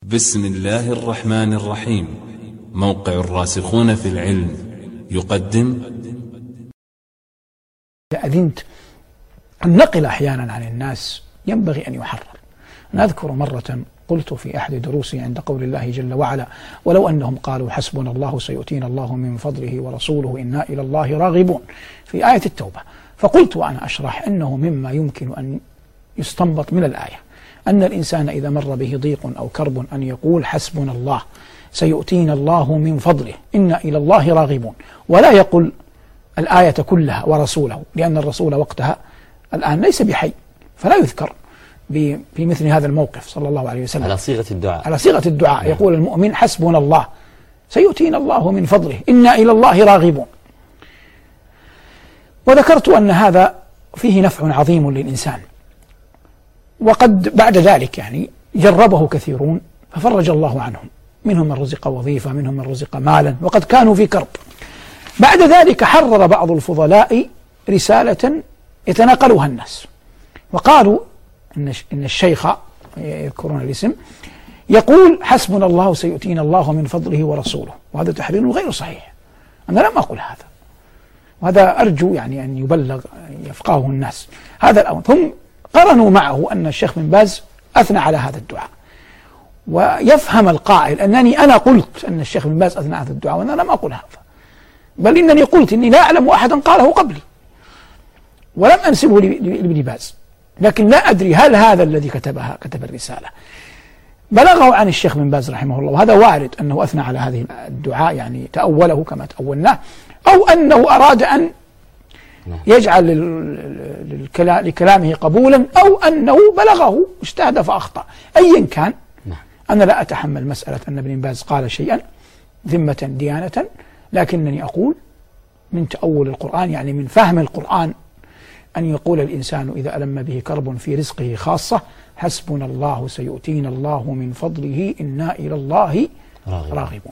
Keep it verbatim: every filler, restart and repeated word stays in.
بسم الله الرحمن الرحيم. موقع الراسخون في العلم يقدم. إذا أذنت النقل أحيانا عن الناس ينبغي أن يحرر. نذكر مرة قلت في أحد دروسي عند قول الله جل وعلا: ولو أنهم قالوا حسبنا الله سيؤتينا الله من فضله ورسوله إنا إلى الله راغبون، في آية التوبة. فقلت وأنا أشرح أنه مما يمكن أن يستنبط من الآية أن الإنسان إذا مر به ضيق أو كرب أن يقول حسبنا الله سيؤتينا الله من فضله إنا إلى الله راغبون، ولا يقول الآية كلها ورسوله، لأن الرسول وقتها الآن ليس بحي فلا يذكر في مثل هذا الموقف صلى الله عليه وسلم على صيغة الدعاء على صيغة الدعاء نعم. يقول المؤمن حسبنا الله سيؤتينا الله من فضله إنا إلى الله راغبون. وذكرت أن هذا فيه نفع عظيم للإنسان، وقد بعد ذلك يعني جربه كثيرون ففرج الله عنهم، منهم من رزق وظيفة، منهم من رزق مالا، وقد كانوا في كرب. بعد ذلك حرر بعض الفضلاء رسالة يتناقلها الناس، وقالوا إن الشيخ يذكرون الاسم يقول حسبنا الله سيؤتينا الله من فضله ورسوله، وهذا تحرير غير صحيح. أنا لم أقول هذا، وهذا أرجو يعني أن يبلغ يفقهه الناس. هذا الأول. هم قرنوا معه أن الشيخ بن باز أثنى على هذا الدعاء، ويفهم القائل أنني أنا قلت أن الشيخ بن باز أثنى على هذا الدعاء، وأنا لم أقول هذا، بل إنني قلت إني لا أعلم أحدا قاله قبلي ولم أنسبه لابن باز، لكن لا أدري هل هذا الذي كتبها كتب الرسالة بلغه عن الشيخ بن باز رحمه الله، وهذا وارد أنه أثنى على هذه الدعاء يعني تأوله كما تأولناه، أو أنه أراد أن يجعل لكلامه قبولا، أو أنه بلغه اجتهد فأخطأ. أيا كان أنا لا أتحمل مسألة أن ابن باز قال شيئا ذمة ديانة، لكنني أقول من تأول القرآن يعني من فهم القرآن أن يقول الإنسان إذا ألم به كرب في رزقه خاصة حسبنا الله سيؤتينا الله من فضله إنا إلى الله راغبون.